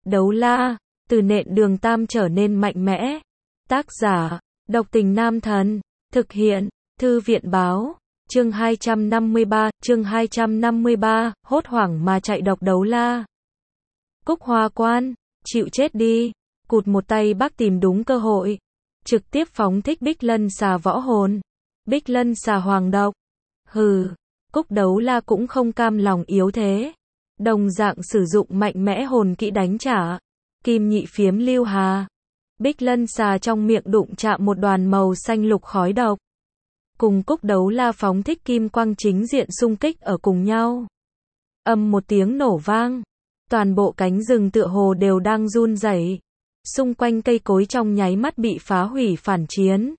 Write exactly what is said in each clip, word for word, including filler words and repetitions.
Đấu la, từ nện đường tam trở nên mạnh mẽ. Tác giả, Độc Tình Nam Thần. Thực hiện, Thư viện báo. Chương hai trăm năm mươi ba, chương hai trăm năm mươi ba, hốt hoảng mà chạy độc đấu la. Cúc Hoa Quan, chịu chết đi. Cụt một tay bác tìm đúng cơ hội. Trực tiếp phóng thích Bích Lân xà võ hồn. Bích Lân xà hoàng độc. Hừ, Cúc đấu la cũng không cam lòng yếu thế. Đồng dạng sử dụng mạnh mẽ hồn kỹ đánh trả. Kim nhị phiếm lưu hà. Bích Lân xà trong miệng đụng chạm một đoàn màu xanh lục khói độc. Cùng Cúc đấu la phóng thích kim quang chính diện xung kích ở cùng nhau. Âm một tiếng nổ vang. Toàn bộ cánh rừng tựa hồ đều đang run rẩy. Xung quanh cây cối trong nháy mắt bị phá hủy phản chiến.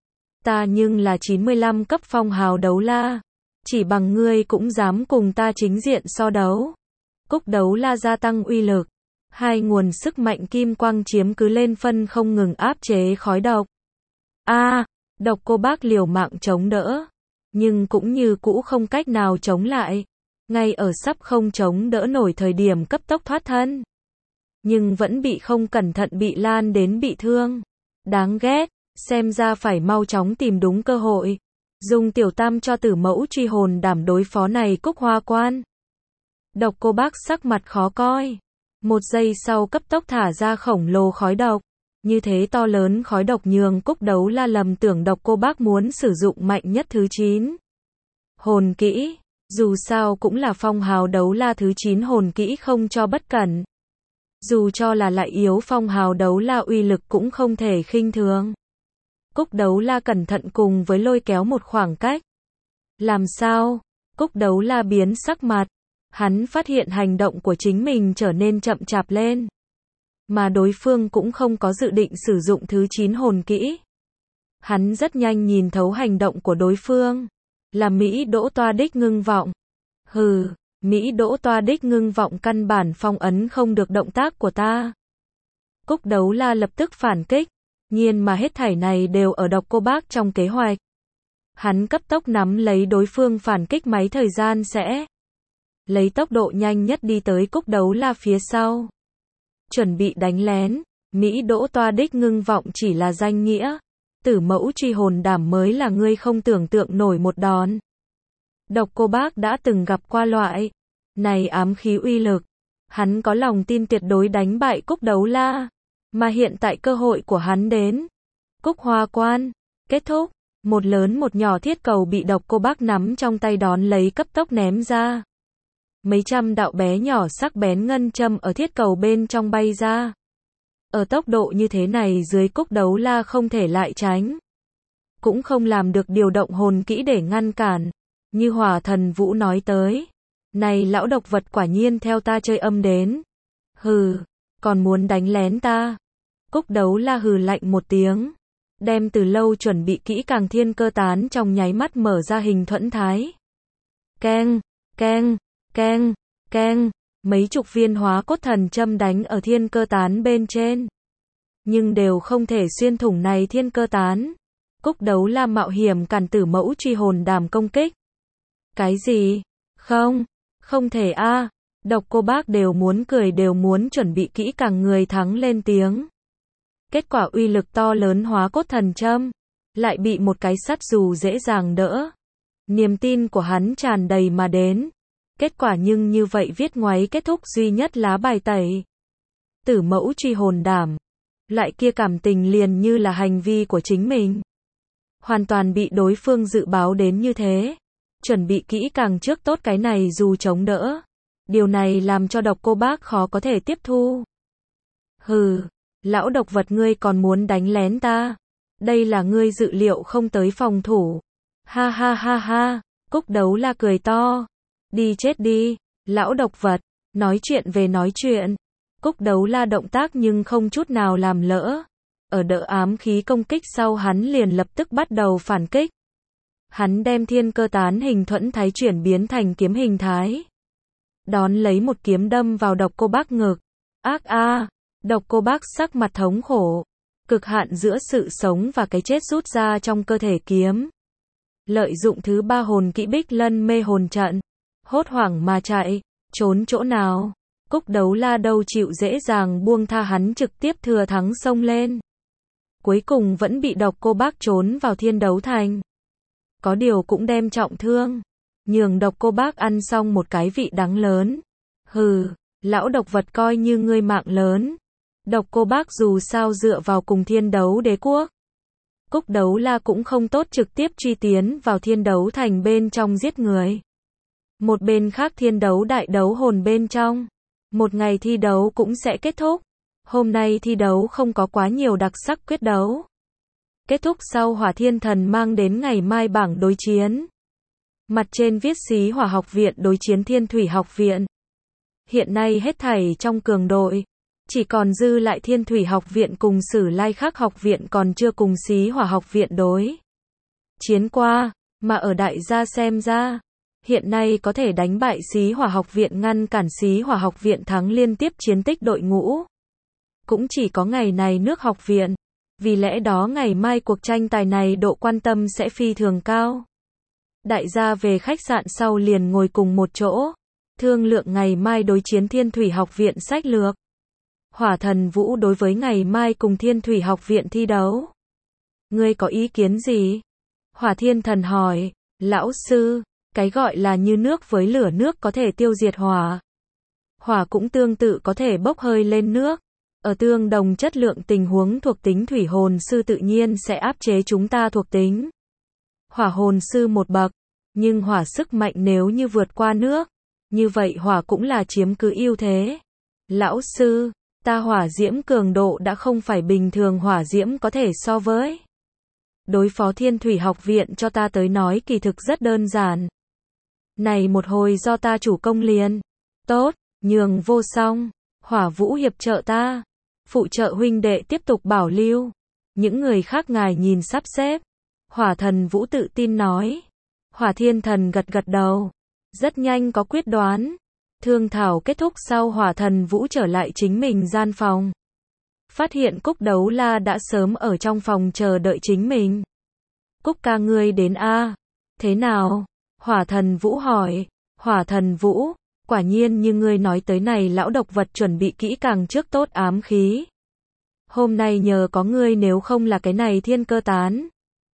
Ta nhưng là chín mươi lăm cấp phong hào đấu la. Chỉ bằng ngươi cũng dám cùng ta chính diện so đấu. Cúc đấu la gia tăng uy lực. Hai nguồn sức mạnh kim quang chiếm cứ lên phân không ngừng áp chế khói độc. A, à, độc cô bác liều mạng chống đỡ. Nhưng cũng như cũ không cách nào chống lại. Ngay ở sắp không chống đỡ nổi thời điểm cấp tốc thoát thân. Nhưng vẫn bị không cẩn thận bị lan đến bị thương. Đáng ghét, xem ra phải mau chóng tìm đúng cơ hội. Dùng tiểu tam cho tử mẫu truy hồn đảm đối phó này Cúc Hoa Quan. Độc cô bác sắc mặt khó coi. Một giây sau cấp tốc thả ra khổng lồ khói độc. Như thế to lớn khói độc nhường Cúc đấu la lầm tưởng độc cô bác muốn sử dụng mạnh nhất thứ chín. Hồn kỹ. Dù sao cũng là phong hào đấu la thứ chín hồn kỹ không cho bất cẩn. Dù cho là lại yếu phong hào đấu la uy lực cũng không thể khinh thường. Cúc đấu la cẩn thận cùng với lôi kéo một khoảng cách. Làm sao? Cúc đấu la biến sắc mặt. Hắn phát hiện hành động của chính mình trở nên chậm chạp lên. Mà đối phương cũng không có dự định sử dụng thứ chín hồn kỹ. Hắn rất nhanh nhìn thấu hành động của đối phương. Là Mỹ Đỗ Toa Đích Ngưng Vọng. Hừ, Mỹ Đỗ Toa Đích Ngưng Vọng căn bản phong ấn không được động tác của ta. Cúc đấu la lập tức phản kích. Nhiên mà hết thảy này đều ở độc cô bác trong kế hoạch. Hắn cấp tốc nắm lấy đối phương phản kích máy thời gian sẽ. Lấy tốc độ nhanh nhất đi tới Cúc đấu la phía sau. Chuẩn bị đánh lén. Mỹ Đỗ Toa Đích Ngưng Vọng chỉ là danh nghĩa. Tử mẫu truy hồn đảm mới là ngươi không tưởng tượng nổi một đòn. Độc cô bác đã từng gặp qua loại này ám khí uy lực. Hắn có lòng tin tuyệt đối đánh bại Cúc đấu la. Mà hiện tại cơ hội của hắn đến. Cúc Hoa Quan. Kết thúc. Một lớn một nhỏ thiết cầu bị độc cô bác nắm trong tay đón lấy cấp tốc ném ra. Mấy trăm đạo bé nhỏ sắc bén ngân châm ở thiết cầu bên trong bay ra. Ở tốc độ như thế này dưới Cúc đấu la không thể lại tránh. Cũng không làm được điều động hồn kỹ để ngăn cản. Như Hỏa Thần Vũ nói tới. Này lão độc vật quả nhiên theo ta chơi âm đến. Hừ, còn muốn đánh lén ta. Cúc đấu la hừ lạnh một tiếng. Đem từ lâu chuẩn bị kỹ càng thiên cơ tán trong nháy mắt mở ra hình thuẫn thái. Keng, keng, keng, keng. Mấy chục viên hóa cốt thần châm đánh ở thiên cơ tán bên trên. Nhưng đều không thể xuyên thủng này thiên cơ tán. Cúc đấu la mạo hiểm cản tử mẫu truy hồn đàm công kích. Cái gì? Không, không thể a. À. Độc cô bác đều muốn cười đều muốn chuẩn bị kỹ càng người thắng lên tiếng. Kết quả uy lực to lớn hóa cốt thần châm. Lại bị một cái sắt dù dễ dàng đỡ. Niềm tin của hắn tràn đầy mà đến. Kết quả nhưng như vậy viết ngoáy kết thúc duy nhất lá bài tẩy. Tử mẫu truy hồn đảm. Lại kia cảm tình liền như là hành vi của chính mình. Hoàn toàn bị đối phương dự báo đến như thế. Chuẩn bị kỹ càng trước tốt cái này dù chống đỡ. Điều này làm cho độc cô bác khó có thể tiếp thu. Hừ, lão độc vật ngươi còn muốn đánh lén ta. Đây là ngươi dự liệu không tới phòng thủ. Ha ha ha ha, Cúc đấu la cười to. Đi chết đi, lão độc vật, nói chuyện về nói chuyện. Cúc đấu la động tác nhưng không chút nào làm lỡ. Ở đỡ ám khí công kích sau hắn liền lập tức bắt đầu phản kích. Hắn đem thiên cơ tán hình thuẫn thái chuyển biến thành kiếm hình thái. Đón lấy một kiếm đâm vào độc cô bác ngực. Ác a, độc cô bác sắc mặt thống khổ. Cực hạn giữa sự sống và cái chết rút ra trong cơ thể kiếm. Lợi dụng thứ ba hồn kỹ Bích Lân mê hồn trận. Hốt hoảng mà chạy. Trốn chỗ nào? Cúc Đấu La đâu chịu dễ dàng buông tha hắn trực tiếp thừa thắng xông lên. Cuối cùng vẫn bị Độc Cô Bác trốn vào Thiên Đấu Thành. Có điều cũng đem trọng thương, nhường Độc Cô Bác ăn xong một cái vị đắng lớn. Hừ, lão độc vật coi như ngươi mạng lớn. Độc Cô Bác dù sao dựa vào cùng Thiên Đấu Đế Quốc. Cúc Đấu La cũng không tốt trực tiếp truy tiến vào Thiên Đấu Thành bên trong giết người. Một bên khác Thiên Đấu Đại Đấu Hồn bên trong. Một ngày thi đấu cũng sẽ kết thúc. Hôm nay thi đấu không có quá nhiều đặc sắc quyết đấu. Kết thúc sau Hỏa Thiên Thần mang đến ngày mai bảng đối chiến. Mặt trên viết Xí Hỏa Học Viện đối chiến Thiên Thủy Học Viện. Hiện nay hết thảy trong cường đội. Chỉ còn dư lại Thiên Thủy Học Viện cùng Sử Lai Khắc Học Viện còn chưa cùng Xí Hỏa Học Viện đối chiến qua, mà ở đại gia xem ra, hiện nay có thể đánh bại Xí Hỏa Học Viện ngăn cản Xí Hỏa Học Viện thắng liên tiếp chiến tích đội ngũ. Cũng chỉ có ngày này nước học viện, vì lẽ đó ngày mai cuộc tranh tài này độ quan tâm sẽ phi thường cao. Đại gia về khách sạn sau liền ngồi cùng một chỗ, thương lượng ngày mai đối chiến Thiên Thủy Học Viện sách lược. Hỏa Thần Vũ đối với ngày mai cùng Thiên Thủy Học Viện thi đấu. Ngươi có ý kiến gì? Hỏa Thiên Thần hỏi, lão sư, cái gọi là như nước với lửa, nước có thể tiêu diệt hỏa. Hỏa cũng tương tự có thể bốc hơi lên nước. Ở tương đồng chất lượng tình huống thuộc tính thủy hồn sư tự nhiên sẽ áp chế chúng ta thuộc tính hỏa hồn sư một bậc, nhưng hỏa sức mạnh nếu như vượt qua nước, như vậy hỏa cũng là chiếm cứ ưu thế. Lão sư, ta hỏa diễm cường độ đã không phải bình thường hỏa diễm có thể so với. Đối phó Thiên Thủy Học Viện cho ta tới nói kỳ thực rất đơn giản. Này một hồi do ta chủ công liền. Tốt, nhường vô song, Hỏa Vũ hiệp trợ ta. Phụ trợ huynh đệ tiếp tục bảo lưu. Những người khác ngài nhìn sắp xếp. Hỏa Thần Vũ tự tin nói. Hỏa Thiên Thần gật gật đầu. Rất nhanh có quyết đoán. Thương thảo kết thúc sau Hỏa Thần Vũ trở lại chính mình gian phòng. Phát hiện Cúc Đấu La đã sớm ở trong phòng chờ đợi chính mình. Cúc ca ngươi đến a? Thế nào? Hỏa Thần Vũ hỏi. Hỏa Thần Vũ, quả nhiên như ngươi nói tới này lão độc vật chuẩn bị kỹ càng trước tốt ám khí. Hôm nay nhờ có ngươi, nếu không là cái này thiên cơ tán,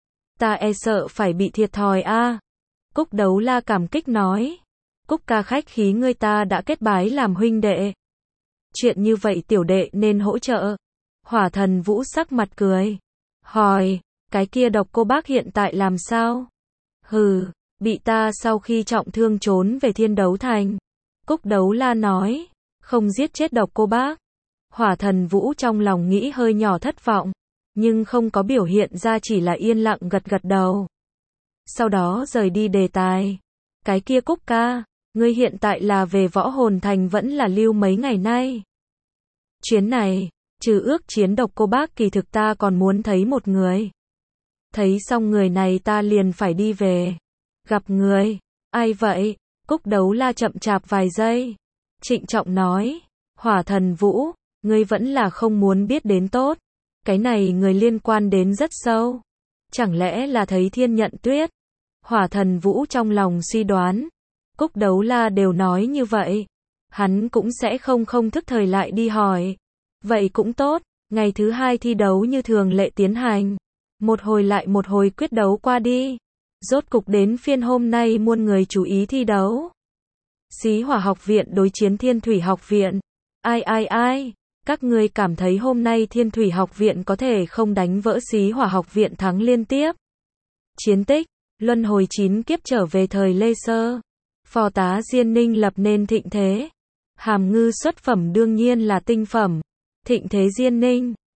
ta e sợ phải bị thiệt thòi a. Cúc Đấu La cảm kích nói. Cúc ca khách khí, ngươi ta đã kết bái làm huynh đệ. Chuyện như vậy tiểu đệ nên hỗ trợ. Hỏa Thần Vũ sắc mặt cười. Hỏi, cái kia Độc Cô Bác hiện tại làm sao? Hừ, bị ta sau khi trọng thương trốn về Thiên Đấu Thành. Cúc Đấu La nói, không giết chết Độc Cô Bác. Hỏa Thần Vũ trong lòng nghĩ hơi nhỏ thất vọng, nhưng không có biểu hiện ra, chỉ là yên lặng gật gật đầu. Sau đó rời đi đề tài. Cái kia Cúc ca, ngươi hiện tại là về Võ Hồn Thành vẫn là lưu mấy ngày nay? Chuyến này, trừ ước chiến Độc Cô Bác kỳ thực ta còn muốn thấy một người. Thấy xong người này ta liền phải đi về. Gặp người, ai vậy? Cúc Đấu La chậm chạp vài giây. Trịnh trọng nói, Hỏa Thần Vũ, ngươi vẫn là không muốn biết đến tốt. Cái này người liên quan đến rất sâu. Chẳng lẽ là thấy Thiên Nhận Tuyết? Hỏa Thần Vũ trong lòng suy đoán. Cúc Đấu La đều nói như vậy, hắn cũng sẽ không không thức thời lại đi hỏi. Vậy cũng tốt, ngày thứ hai thi đấu như thường lệ tiến hành. Một hồi lại một hồi quyết đấu qua đi. Rốt cục đến phiên hôm nay muôn người chú ý thi đấu. Xí Hỏa Học Viện đối chiến Thiên Thủy Học Viện. Ai ai ai, các ngươi cảm thấy hôm nay Thiên Thủy Học Viện có thể không đánh vỡ Xí Hỏa Học Viện thắng liên tiếp? Chiến tích, luân hồi chín kiếp trở về thời Lê Sơ. Phò tá Diên Ninh lập nên thịnh thế. Hàm Ngư xuất phẩm đương nhiên là tinh phẩm. Thịnh thế Diên Ninh,